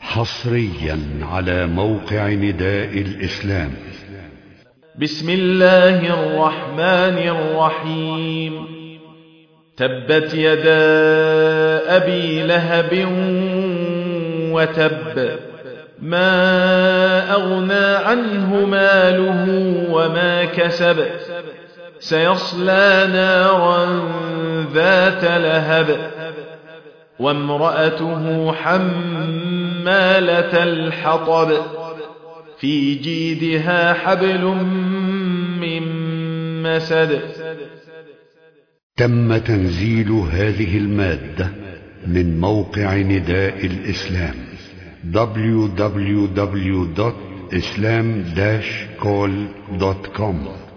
حصريا على موقع نداء الإسلام. بسم الله الرحمن الرحيم. تبت يدا أبي لهب وتب، ما أغنى عنه ماله وما كسب، سيصلى نارا ذات لهب، وامرأته حمالة الحطب، في جيدها حبل من مسد. تم تنزيل هذه المادة من موقع نداء الإسلام www.islam-call.com